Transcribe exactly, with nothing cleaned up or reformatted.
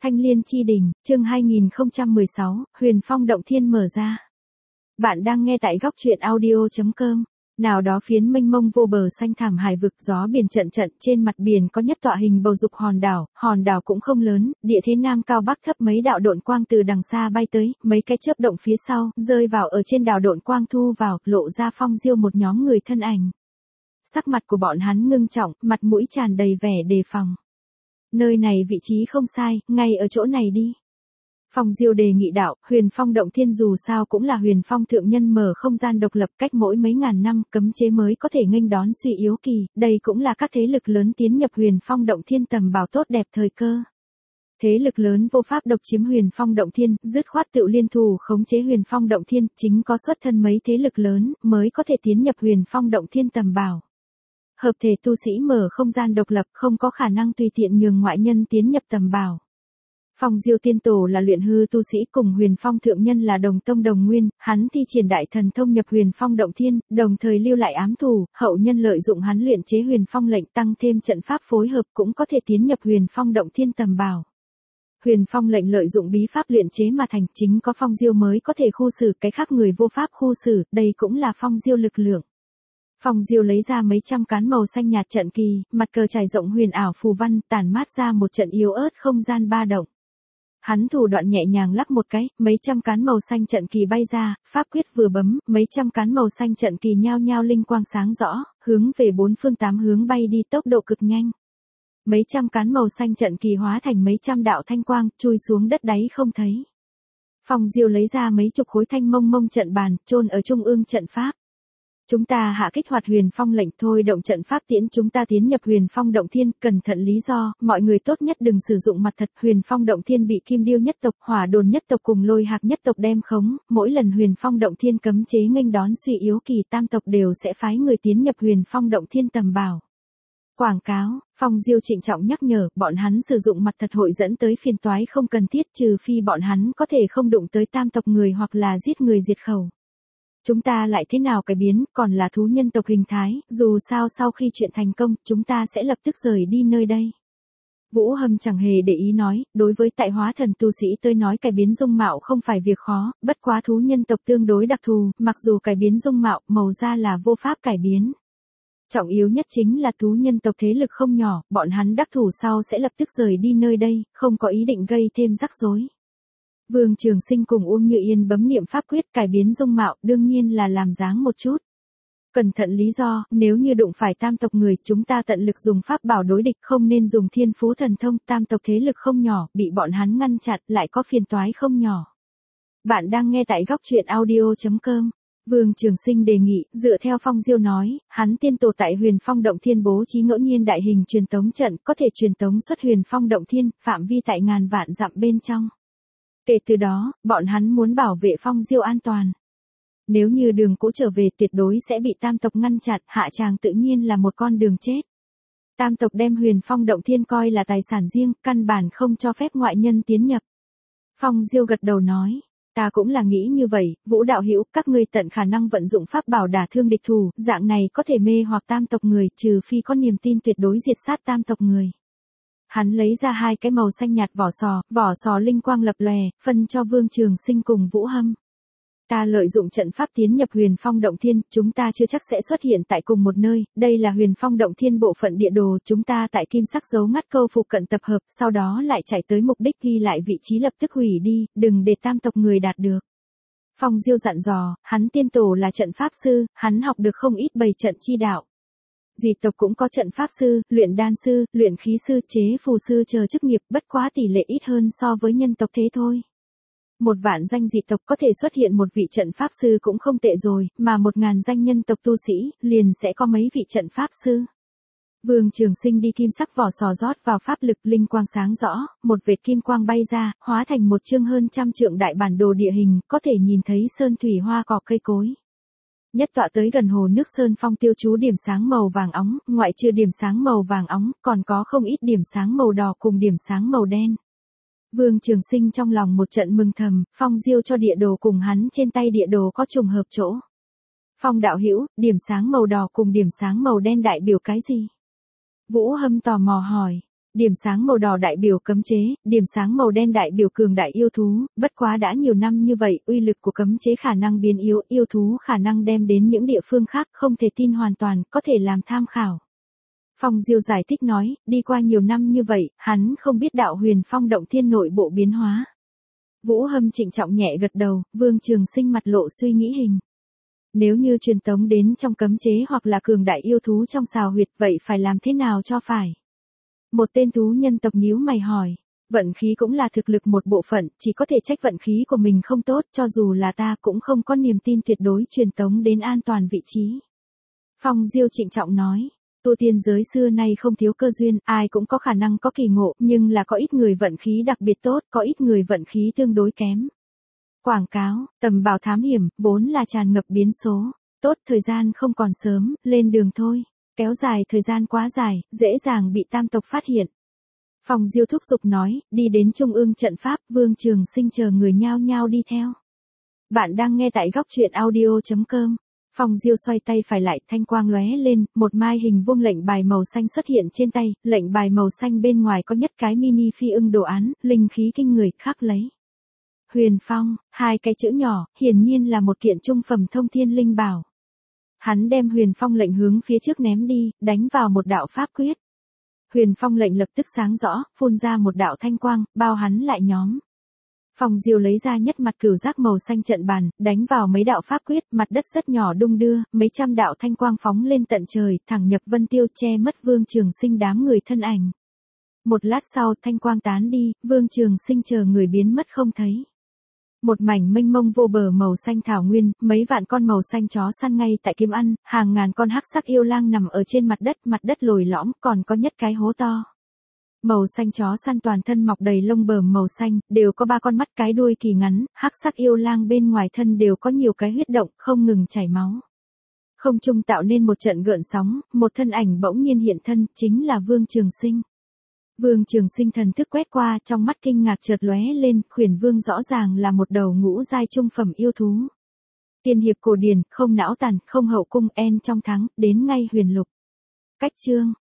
Thanh Liên Chi Đình, chương hai nghìn không trăm mười sáu, Huyền Phong Động Thiên mở ra. Bạn đang nghe tại góc truyện audio chấm com. Nào đó phiến mênh mông vô bờ xanh thẳm hải vực, gió biển trận trận, trên mặt biển có nhất tọa hình bầu dục hòn đảo, hòn đảo cũng không lớn, địa thế nam cao bắc thấp, mấy đạo độn quang từ đằng xa bay tới, mấy cái chớp động phía sau, rơi vào ở trên đảo độn quang thu vào, lộ ra Phong Diêu một nhóm người thân ảnh. Sắc mặt của bọn hắn ngưng trọng, mặt mũi tràn đầy vẻ đề phòng. Nơi này vị trí không sai, ngay ở chỗ này đi. Phong Diêu đề nghị đạo, Huyền Phong Động Thiên dù sao cũng là Huyền Phong thượng nhân mở không gian độc lập, cách mỗi mấy ngàn năm, cấm chế mới có thể nghênh đón suy yếu kỳ, đây cũng là các thế lực lớn tiến nhập Huyền Phong Động Thiên tầm bảo tốt đẹp thời cơ. Thế lực lớn vô pháp độc chiếm Huyền Phong Động Thiên, dứt khoát tự liên thủ khống chế Huyền Phong Động Thiên, chính có xuất thân mấy thế lực lớn, mới có thể tiến nhập Huyền Phong Động Thiên tầm bảo. Hợp thể tu sĩ mở không gian độc lập, không có khả năng tùy tiện nhường ngoại nhân tiến nhập tầm bảo. Phong Diêu tiên tổ là luyện hư tu sĩ, cùng Huyền Phong thượng nhân là đồng tông đồng nguyên, hắn thi triển đại thần thông nhập Huyền Phong Động Thiên, đồng thời lưu lại ám thủ, hậu nhân lợi dụng hắn luyện chế Huyền Phong lệnh, tăng thêm trận pháp phối hợp cũng có thể tiến nhập Huyền Phong Động Thiên tầm bảo. Huyền Phong lệnh lợi dụng bí pháp luyện chế mà thành, chính có Phong Diêu mới có thể khu xử, cái khác người vô pháp khu xử, đây cũng là Phong Diêu lực lượng. Phong Diêu lấy ra mấy trăm cán màu xanh nhạt trận kỳ, mặt cờ trải rộng huyền ảo phù văn, tản mát ra một trận yếu ớt không gian ba động. Hắn thủ đoạn nhẹ nhàng lắc một cái, mấy trăm cán màu xanh trận kỳ bay ra, pháp quyết vừa bấm, mấy trăm cán màu xanh trận kỳ nhao nhao linh quang sáng rõ, hướng về bốn phương tám hướng bay đi, tốc độ cực nhanh. Mấy trăm cán màu xanh trận kỳ hóa thành mấy trăm đạo thanh quang, chui xuống đất đáy không thấy. Phong Diêu lấy ra mấy chục khối thanh mông mông trận bàn, chôn ở trung ương trận pháp. Chúng ta hạ kích hoạt Huyền Phong lệnh, thôi động trận pháp tiễn chúng ta tiến nhập Huyền Phong Động Thiên, cẩn thận lý do, mọi người tốt nhất đừng sử dụng mặt thật, Huyền Phong Động Thiên bị Kim Điêu nhất tộc, Hỏa Đồn nhất tộc cùng Lôi Hạc nhất tộc đem khống, mỗi lần Huyền Phong Động Thiên cấm chế nghênh đón suy yếu kỳ, tam tộc đều sẽ phái người tiến nhập Huyền Phong Động Thiên tầm bảo. Quảng cáo, Phong Diêu trịnh trọng nhắc nhở, bọn hắn sử dụng mặt thật hội dẫn tới phiền toái không cần thiết, trừ phi bọn hắn có thể không đụng tới tam tộc người hoặc là giết người diệt khẩu. Chúng ta lại thế nào cái biến, còn là thú nhân tộc hình thái, dù sao sau khi chuyện thành công, chúng ta sẽ lập tức rời đi nơi đây. Vũ Hâm chẳng hề để ý nói, đối với tại hóa thần tu sĩ tôi nói cải biến dung mạo không phải việc khó, bất quá thú nhân tộc tương đối đặc thù, mặc dù cải biến dung mạo, màu da là vô pháp cải biến. Trọng yếu nhất chính là thú nhân tộc thế lực không nhỏ, bọn hắn đắc thủ sau sẽ lập tức rời đi nơi đây, không có ý định gây thêm rắc rối. Vương Trường Sinh cùng Uông Như Yên bấm niệm pháp quyết cải biến dung mạo, đương nhiên là làm dáng một chút. Cẩn thận lý do, nếu như đụng phải tam tộc người, chúng ta tận lực dùng pháp bảo đối địch, không nên dùng thiên phú thần thông, tam tộc thế lực không nhỏ, bị bọn hắn ngăn chặn, lại có phiền toái không nhỏ. Bạn đang nghe tại góc truyện audio chấm com. Vương Trường Sinh đề nghị, dựa theo Phong Diêu nói, hắn tiên tổ tại Huyền Phong Động Thiên bố trí ngẫu nhiên đại hình truyền tống trận, có thể truyền tống xuất Huyền Phong Động Thiên, phạm vi tại ngàn vạn dặm bên trong. Kể từ đó, bọn hắn muốn bảo vệ Phong Diêu an toàn. Nếu như đường cũ trở về tuyệt đối sẽ bị tam tộc ngăn chặn, hạ tràng tự nhiên là một con đường chết. Tam tộc đem Huyền Phong Động Thiên coi là tài sản riêng, căn bản không cho phép ngoại nhân tiến nhập. Phong Diêu gật đầu nói, ta cũng là nghĩ như vậy, Vũ đạo hữu, các ngươi tận khả năng vận dụng pháp bảo đả thương địch thủ, dạng này có thể mê hoặc tam tộc người, trừ phi có niềm tin tuyệt đối diệt sát tam tộc người. Hắn lấy ra hai cái màu xanh nhạt vỏ sò, vỏ sò linh quang lập lòe, phân cho Vương Trường Sinh cùng Vũ Hâm. Ta lợi dụng trận pháp tiến nhập Huyền Phong Động Thiên, chúng ta chưa chắc sẽ xuất hiện tại cùng một nơi, đây là Huyền Phong Động Thiên bộ phận địa đồ, chúng ta tại kim sắc dấu ngắt câu phụ cận tập hợp, sau đó lại chạy tới mục đích ghi lại vị trí lập tức hủy đi, đừng để tam tộc người đạt được. Phong Diêu dặn dò, hắn tiên tổ là trận pháp sư, hắn học được không ít bày trận chi đạo. Dị tộc cũng có trận pháp sư, luyện đan sư, luyện khí sư, chế phù sư chờ chức nghiệp, bất quá tỷ lệ ít hơn so với nhân tộc thế thôi. Một vạn danh dị tộc có thể xuất hiện một vị trận pháp sư cũng không tệ rồi, mà một ngàn danh nhân tộc tu sĩ, liền sẽ có mấy vị trận pháp sư. Vương Trường Sinh đi kim sắc vỏ sò rót vào pháp lực, linh quang sáng rõ, một vệt kim quang bay ra, hóa thành một chương hơn trăm trượng đại bản đồ địa hình, có thể nhìn thấy sơn thủy hoa cỏ cây cối. Nhất tọa tới gần hồ nước Sơn Phong tiêu chú điểm sáng màu vàng óng, ngoại trừ điểm sáng màu vàng óng, còn có không ít điểm sáng màu đỏ cùng điểm sáng màu đen. Vương Trường Sinh trong lòng một trận mừng thầm, Phong Diêu cho địa đồ cùng hắn trên tay địa đồ có trùng hợp chỗ. Phong đạo hữu, điểm sáng màu đỏ cùng điểm sáng màu đen đại biểu cái gì? Vũ Hâm tò mò hỏi. Điểm sáng màu đỏ đại biểu cấm chế, điểm sáng màu đen đại biểu cường đại yêu thú, bất quá đã nhiều năm như vậy, uy lực của cấm chế khả năng biến yếu, yêu thú khả năng đem đến những địa phương khác, không thể tin hoàn toàn, có thể làm tham khảo. Phong Diêu giải thích nói, đi qua nhiều năm như vậy, hắn không biết đạo Huyền Phong động thiên nội bộ biến hóa. Vũ Hâm trịnh trọng nhẹ gật đầu, Vương Trường Sinh mặt lộ suy nghĩ hình. Nếu như truyền tống đến trong cấm chế hoặc là cường đại yêu thú trong xào huyệt, vậy phải làm thế nào cho phải? Một tên thú nhân tộc nhíu mày hỏi. Vận khí cũng là thực lực một bộ phận, chỉ có thể trách vận khí của mình không tốt, cho dù là ta cũng không có niềm tin tuyệt đối truyền tống đến an toàn vị trí. Phong Diêu trịnh trọng nói. Tu tiên giới xưa nay không thiếu cơ duyên, ai cũng có khả năng có kỳ ngộ, nhưng là có ít người vận khí đặc biệt tốt, có ít người vận khí tương đối kém. Quảng cáo, tầm bảo thám hiểm, vốn là tràn ngập biến số. Tốt, thời gian không còn sớm, lên đường thôi. Kéo dài thời gian quá dài, dễ dàng bị tam tộc phát hiện. Phong Diêu thúc giục nói, đi đến trung ương trận pháp, Vương Trường Sinh chờ người nhao nhao đi theo. Bạn đang nghe tại góc truyện audio chấm com. Phong Diêu xoay tay phải lại, thanh quang lóe lên, một mai hình vuông lệnh bài màu xanh xuất hiện trên tay, lệnh bài màu xanh bên ngoài có nhất cái mini phi ưng đồ án, linh khí kinh người, khắc lấy. Huyền Phong, hai cái chữ nhỏ, hiển nhiên là một kiện trung phẩm thông thiên linh bảo. Hắn đem Huyền Phong lệnh hướng phía trước ném đi, đánh vào một đạo pháp quyết. Huyền Phong lệnh lập tức sáng rõ, phun ra một đạo thanh quang, bao hắn lại nhóm. Phong Diêu lấy ra nhất mặt cửu giác màu xanh trận bàn, đánh vào mấy đạo pháp quyết, mặt đất rất nhỏ đung đưa, mấy trăm đạo thanh quang phóng lên tận trời, thẳng nhập vân tiêu, che mất Vương Trường Sinh đám người thân ảnh. Một lát sau, thanh quang tán đi, Vương Trường Sinh chờ người biến mất không thấy. Một mảnh mênh mông vô bờ màu xanh thảo nguyên, mấy vạn con màu xanh chó săn ngay tại kiếm ăn, hàng ngàn con hắc sắc yêu lang nằm ở trên mặt đất, mặt đất lồi lõm, còn có nhất cái hố to. Màu xanh chó săn toàn thân mọc đầy lông bờm màu xanh, đều có ba con mắt, cái đuôi kỳ ngắn, hắc sắc yêu lang bên ngoài thân đều có nhiều cái huyết động, không ngừng chảy máu. Không trung tạo nên một trận gợn sóng, một thân ảnh bỗng nhiên hiện thân, chính là Vương Trường Sinh. Vương Trường Sinh thần thức quét qua, trong mắt kinh ngạc chợt lóe lên, Khuyển Vương rõ ràng là một đầu ngũ giai trung phẩm yêu thú. Tiên hiệp cổ điển, không não tàn, không hậu cung, en trong thắng, đến ngay huyền lục. Cách chương,